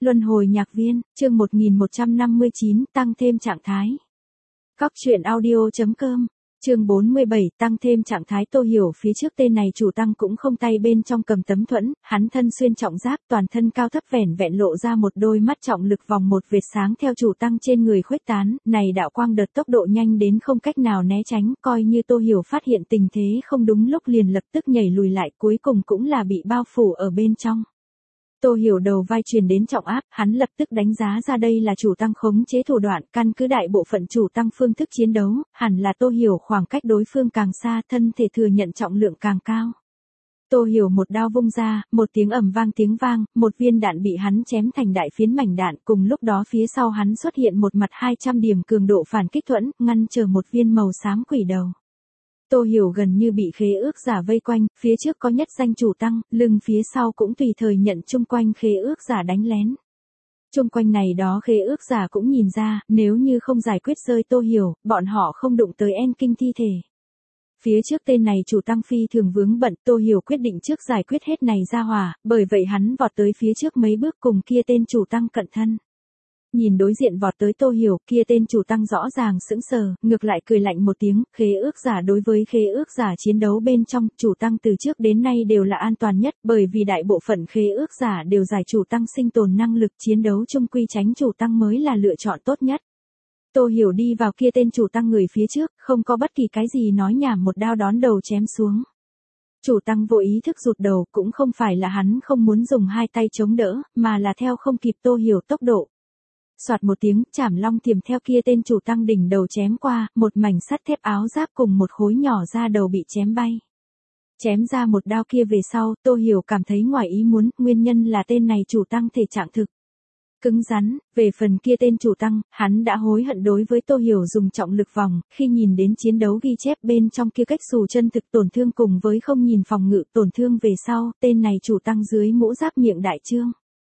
Luân hồi nhạc viên, chương 1159, tăng thêm trạng thái. Góc truyện audio.com, chương 47, tăng thêm trạng thái. Tô Hiểu phía trước tên này chủ tăng cũng không tay bên trong cầm tấm thuẫn, hắn thân xuyên trọng giáp, toàn thân cao thấp vẻn vẹn lộ ra một đôi mắt trọng lực vòng một vệt sáng theo chủ tăng trên người khuếch tán, này đạo quang đợt tốc độ nhanh đến không cách nào né tránh, coi như Tô Hiểu phát hiện tình thế không đúng lúc liền lập tức nhảy lùi lại, cuối cùng cũng là bị bao phủ ở bên trong. Tô Hiểu đầu vai truyền đến trọng áp, hắn lập tức đánh giá ra đây là chủ tăng khống chế thủ đoạn, căn cứ đại bộ phận chủ tăng phương thức chiến đấu, hẳn là Tô Hiểu khoảng cách đối phương càng xa, thân thể thừa nhận trọng lượng càng cao. Tô Hiểu một đao vung ra, một tiếng ầm vang tiếng vang, một viên đạn bị hắn chém thành đại phiến mảnh đạn, cùng lúc đó phía sau hắn xuất hiện một mặt 200 điểm cường độ phản kích thuẫn, ngăn trở một viên màu xám quỷ đầu. Tô Hiểu gần như bị khế ước giả vây quanh, phía trước có nhất danh chủ tăng, lưng phía sau cũng tùy thời nhận chung quanh khế ước giả đánh lén. Chung quanh này đó khế ước giả cũng nhìn ra, nếu như không giải quyết rơi Tô Hiểu, bọn họ không đụng tới En Kinh thi thể. Phía trước tên này chủ tăng phi thường vướng bận, Tô Hiểu quyết định trước giải quyết hết này ra hỏa, bởi vậy hắn vọt tới phía trước mấy bước cùng kia tên chủ tăng cận thân. Nhìn đối diện vọt tới Tô Hiểu, kia tên chủ tăng rõ ràng sững sờ, ngược lại cười lạnh một tiếng, khế ước giả đối với khế ước giả chiến đấu bên trong, chủ tăng từ trước đến nay đều là an toàn nhất, bởi vì đại bộ phận khế ước giả đều giải chủ tăng sinh tồn năng lực, chiến đấu chung quy tránh chủ tăng mới là lựa chọn tốt nhất. Tô Hiểu đi vào kia tên chủ tăng người phía trước, không có bất kỳ cái gì nói nhảm, một đao đón đầu chém xuống. Chủ tăng vô ý thức rụt đầu, cũng không phải là hắn không muốn dùng hai tay chống đỡ, mà là theo không kịp Tô Hiểu tốc độ. Soạt một tiếng, chảm long tiềm theo kia tên chủ tăng đỉnh đầu chém qua, một mảnh sắt thép áo giáp cùng một khối nhỏ da đầu bị chém bay. Chém ra một đao kia về sau, Tô Hiểu cảm thấy ngoài ý muốn, nguyên nhân là tên này chủ tăng thể trạng thực cứng rắn, về phần kia tên chủ tăng, hắn đã hối hận đối với Tô Hiểu dùng trọng lực vòng, khi nhìn đến chiến đấu ghi chép bên trong kia cách xù chân thực tổn thương cùng với không nhìn phòng ngự tổn thương về sau, tên này chủ tăng dưới mũ giáp miệng đại trương.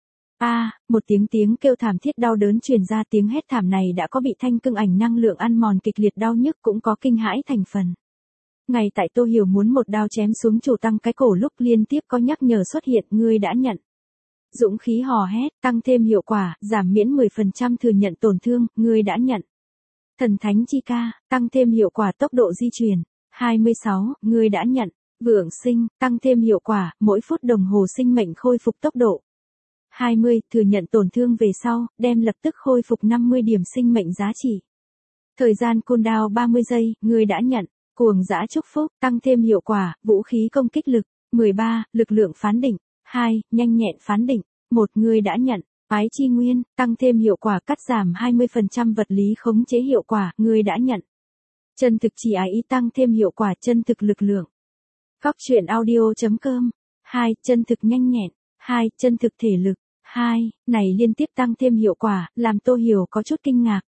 Một tiếng kêu thảm thiết đau đớn truyền ra, tiếng hét thảm này đã có bị thanh cương ảnh năng lượng ăn mòn kịch liệt, đau nhức cũng có kinh hãi thành phần. Ngay tại Tô Hiểu muốn một đao chém xuống chủ tăng cái cổ lúc liên tiếp có nhắc nhở xuất hiện, ngươi đã nhận. Dũng khí hò hét, tăng thêm hiệu quả, giảm miễn 10% thừa nhận tổn thương, ngươi đã nhận. Thần thánh chi ca, tăng thêm hiệu quả tốc độ di chuyển. 26, ngươi đã nhận. Vượng sinh, tăng thêm hiệu quả, mỗi phút đồng hồ sinh mệnh khôi phục tốc độ. 20, thừa nhận tổn thương về sau, đem lập tức khôi phục 50 điểm sinh mệnh giá trị. Thời gian cooldown 30 giây, ngươi đã nhận. Cuồng dã chúc phúc, tăng thêm hiệu quả, vũ khí công kích lực. 13, lực lượng phán định. 2, nhanh nhẹn phán định. 1, ngươi đã nhận. Ái chi nguyên, tăng thêm hiệu quả cắt giảm 20% vật lý khống chế hiệu quả, ngươi đã nhận. Chân thực chỉ ái ý, tăng thêm hiệu quả chân thực lực lượng. Góc truyện audio.com. 2, chân thực nhanh nhẹn. 2, chân thực thể lực. 2, này liên tiếp tăng thêm hiệu quả, làm Tô Hiểu có chút kinh ngạc.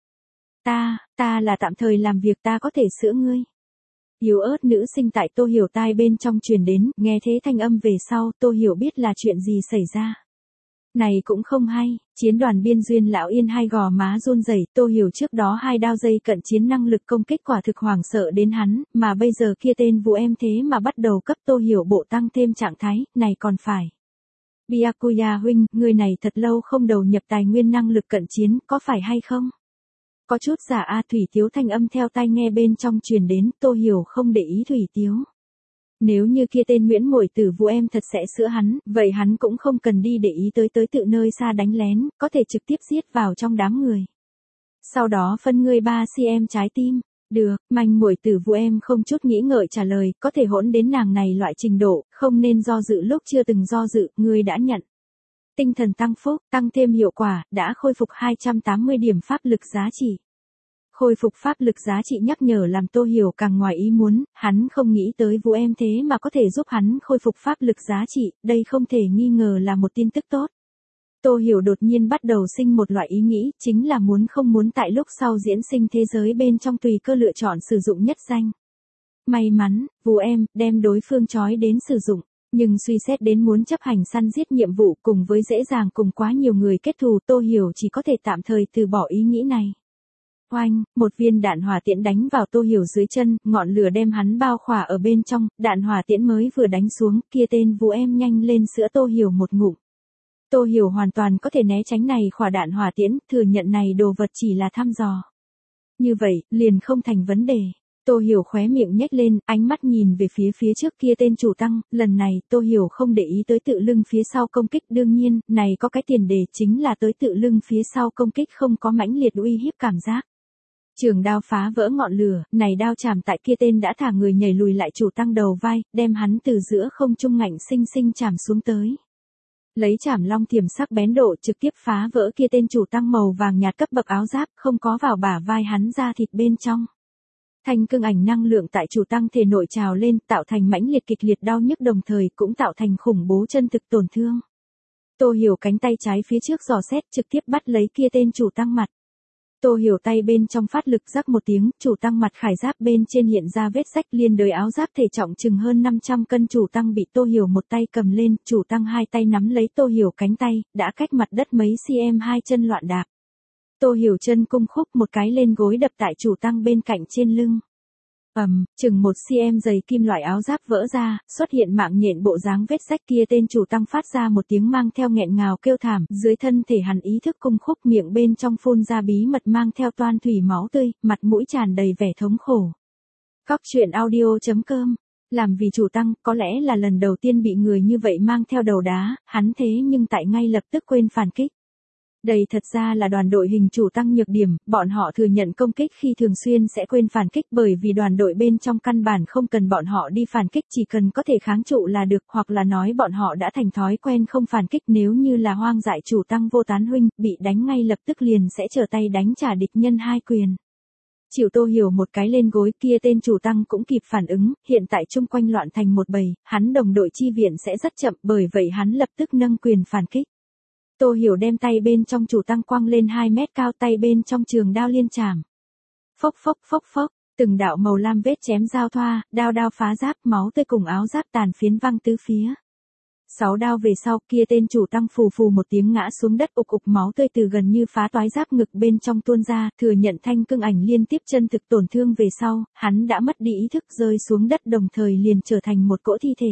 Ta là tạm thời làm việc, ta có thể sữa ngươi. Yếu ớt nữ sinh tại Tô Hiểu tai bên trong truyền đến, nghe thế thanh âm về sau, Tô Hiểu biết là chuyện gì xảy ra. Này cũng không hay, chiến đoàn biên duyên lão yên hai gò má run rẩy, Tô Hiểu trước đó hai đao dây cận chiến năng lực công kích quả thực hoảng sợ đến hắn, mà bây giờ kia tên vụ em thế mà bắt đầu cấp Tô Hiểu bộ tăng thêm trạng thái, này còn phải. Byakuya huynh, người này thật lâu không đầu nhập tài nguyên năng lực cận chiến, có phải hay không? Có chút giả Thủy Tiếu thanh âm theo tai nghe bên trong truyền đến, Tô Hiểu không để ý Thủy Tiếu. Nếu như kia tên Nguyễn Muội Tử vụ em thật sẽ sữa hắn, vậy hắn cũng không cần đi để ý tới tự nơi xa đánh lén, có thể trực tiếp giết vào trong đám người. Sau đó phân ngươi 3cm trái tim. Được, Manh Muội Tử vụ em không chút nghĩ ngợi trả lời, có thể hỗn đến nàng này loại trình độ, không nên do dự lúc chưa từng do dự, ngươi đã nhận. Tinh thần tăng phúc, tăng thêm hiệu quả, đã khôi phục 280 điểm pháp lực giá trị. Khôi phục pháp lực giá trị nhắc nhở làm Tô Hiểu càng ngoài ý muốn, hắn không nghĩ tới vụ em thế mà có thể giúp hắn khôi phục pháp lực giá trị, đây không thể nghi ngờ là một tin tức tốt. Tô Hiểu đột nhiên bắt đầu sinh một loại ý nghĩ, chính là không muốn tại lúc sau diễn sinh thế giới bên trong tùy cơ lựa chọn sử dụng nhất danh. May mắn, vụ em, đem đối phương trói đến sử dụng. Nhưng suy xét đến muốn chấp hành săn giết nhiệm vụ cùng với dễ dàng cùng quá nhiều người kết thù, Tô Hiểu chỉ có thể tạm thời từ bỏ ý nghĩ này. Oanh, một viên đạn hỏa tiễn đánh vào Tô Hiểu dưới chân, ngọn lửa đem hắn bao khỏa ở bên trong, đạn hỏa tiễn mới vừa đánh xuống, kia tên vụ em nhanh lên sữa Tô Hiểu một ngụm. Tô Hiểu hoàn toàn có thể né tránh này khỏa đạn hỏa tiễn, thừa nhận này đồ vật chỉ là thăm dò. Như vậy, liền không thành vấn đề. Tô Hiểu khóe miệng nhếch lên, ánh mắt nhìn về phía trước kia tên chủ tăng, lần này Tô Hiểu không để ý tới tự lưng phía sau công kích, đương nhiên, này có cái tiền đề chính là tới tự lưng phía sau công kích không có mãnh liệt uy hiếp cảm giác. Trường đao phá vỡ ngọn lửa, này đao chạm tại kia tên đã thả người nhảy lùi lại chủ tăng đầu vai, đem hắn từ giữa không trung ngạnh sinh sinh chạm xuống tới. Lấy chảm long thiểm sắc bén độ trực tiếp phá vỡ kia tên chủ tăng màu vàng nhạt cấp bậc áo giáp, không có vào bả vai hắn ra thịt bên trong. Thanh cương ảnh năng lượng tại chủ tăng thể nội trào lên, tạo thành mãnh liệt kịch liệt đau nhức đồng thời cũng tạo thành khủng bố chân thực tổn thương. Tô Hiểu cánh tay trái phía trước dò xét trực tiếp bắt lấy kia tên chủ tăng mặt. Tô Hiểu tay bên trong phát lực rắc một tiếng, chủ tăng mặt khải giáp bên trên hiện ra vết rách liên đới áo giáp thể trọng chừng hơn 500 cân chủ tăng bị Tô Hiểu một tay cầm lên, chủ tăng hai tay nắm lấy Tô Hiểu cánh tay, đã cách mặt đất mấy cm hai chân loạn đạp. Tô Hiểu chân cung khúc một cái lên gối đập tại chủ tăng bên cạnh trên lưng. Chừng 1 cm dày kim loại áo giáp vỡ ra, xuất hiện mạng nhện bộ dáng vết rách kia tên chủ tăng phát ra một tiếng mang theo nghẹn ngào kêu thảm, dưới thân thể hắn ý thức cung khúc miệng bên trong phun ra bí mật mang theo toan thủy máu tươi, mặt mũi tràn đầy vẻ thống khổ. Cóc truyện audio.com. Làm vì chủ tăng, có lẽ là lần đầu tiên bị người như vậy mang theo đầu đá, hắn thế nhưng tại ngay lập tức quên phản kích. Đây thật ra là đoàn đội hình chủ tăng nhược điểm, bọn họ thừa nhận công kích khi thường xuyên sẽ quên phản kích bởi vì đoàn đội bên trong căn bản không cần bọn họ đi phản kích, chỉ cần có thể kháng trụ là được, hoặc là nói bọn họ đã thành thói quen không phản kích. Nếu như là hoang dại chủ tăng vô tán huynh, bị đánh ngay lập tức liền sẽ trở tay đánh trả địch nhân hai quyền. Chịu Tô Hiểu một cái lên gối, kia tên chủ tăng cũng kịp phản ứng, hiện tại chung quanh loạn thành một bầy, hắn đồng đội chi viện sẽ rất chậm, bởi vậy hắn lập tức nâng quyền phản kích. Tô Hiểu đem tay bên trong chủ tăng quăng lên 2 mét cao, tay bên trong trường đao liên chạm. Phốc phốc phốc phốc, từng đạo màu lam vết chém giao thoa, đao phá giáp, máu tươi cùng áo giáp tàn phiến văng tứ phía. 6 đao về sau, kia tên chủ tăng phù phù một tiếng ngã xuống đất, ục máu tươi từ gần như phá toái giáp ngực bên trong tuôn ra, thừa nhận thanh cương ảnh liên tiếp chân thực tổn thương về sau, hắn đã mất đi ý thức rơi xuống đất đồng thời liền trở thành một cỗ thi thể.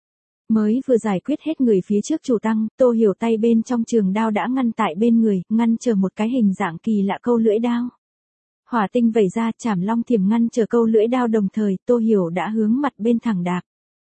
Mới vừa giải quyết hết người phía trước chủ tăng, Tô Hiểu tay bên trong trường đao đã ngăn tại bên người, ngăn trở một cái hình dạng kỳ lạ câu lưỡi đao. Hỏa tinh vẩy ra, chảm long thiểm ngăn trở câu lưỡi đao đồng thời, Tô Hiểu đã hướng mặt bên thẳng đạp.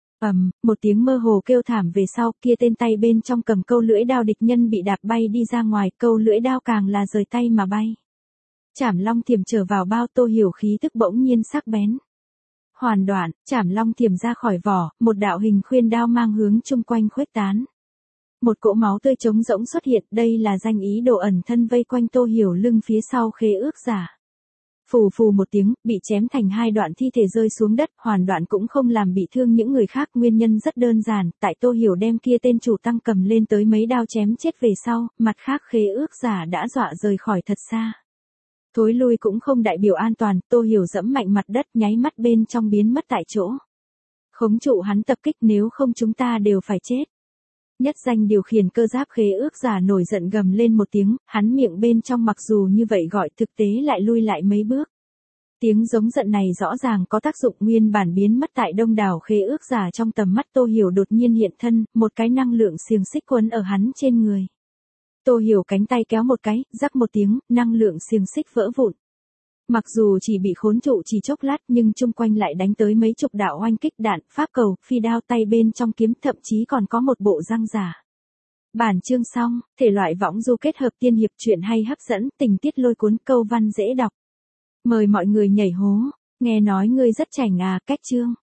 Một tiếng mơ hồ kêu thảm về sau, kia tên tay bên trong cầm câu lưỡi đao địch nhân bị đạp bay đi ra ngoài, câu lưỡi đao càng là rời tay mà bay. Chảm long thiểm trở vào bao, Tô Hiểu khí tức bỗng nhiên sắc bén. Hoàn đoạn, chảm long thiểm ra khỏi vỏ, một đạo hình khuyên đao mang hướng chung quanh khuếch tán. Một cỗ máu tươi trống rỗng xuất hiện, đây là danh ý đồ ẩn thân vây quanh Tô Hiểu lưng phía sau khế ước giả. Phù phù một tiếng, bị chém thành 2 đoạn thi thể rơi xuống đất, hoàn đoạn cũng không làm bị thương những người khác, nguyên nhân rất đơn giản, tại Tô Hiểu đem kia tên chủ tăng cầm lên tới mấy đao chém chết về sau, mặt khác khế ước giả đã dọa rời khỏi thật xa. Thối lui cũng không đại biểu an toàn, Tô Hiểu dẫm mạnh mặt đất nháy mắt bên trong biến mất tại chỗ. Khống trụ hắn tập kích, nếu không chúng ta đều phải chết. Nhất danh điều khiển cơ giáp khế ước giả nổi giận gầm lên một tiếng, hắn miệng bên trong mặc dù như vậy gọi thực tế lại lui lại mấy bước. Tiếng giống giận này rõ ràng có tác dụng, nguyên bản biến mất tại đông đảo khế ước giả trong tầm mắt Tô Hiểu đột nhiên hiện thân, một cái năng lượng xiềng xích quấn ở hắn trên người. Tô Hiểu cánh tay kéo một cái, rắc một tiếng, năng lượng xiềng xích vỡ vụn. Mặc dù chỉ bị khốn trụ chỉ chốc lát nhưng chung quanh lại đánh tới mấy chục đạo oanh kích đạn, pháp cầu, phi đao, tay bên trong kiếm, thậm chí còn có một bộ răng giả. Bản chương xong, thể loại võng du kết hợp tiên hiệp, truyện hay hấp dẫn, tình tiết lôi cuốn, câu văn dễ đọc. Mời mọi người nhảy hố, nghe nói ngươi rất chảnh à, cách chương.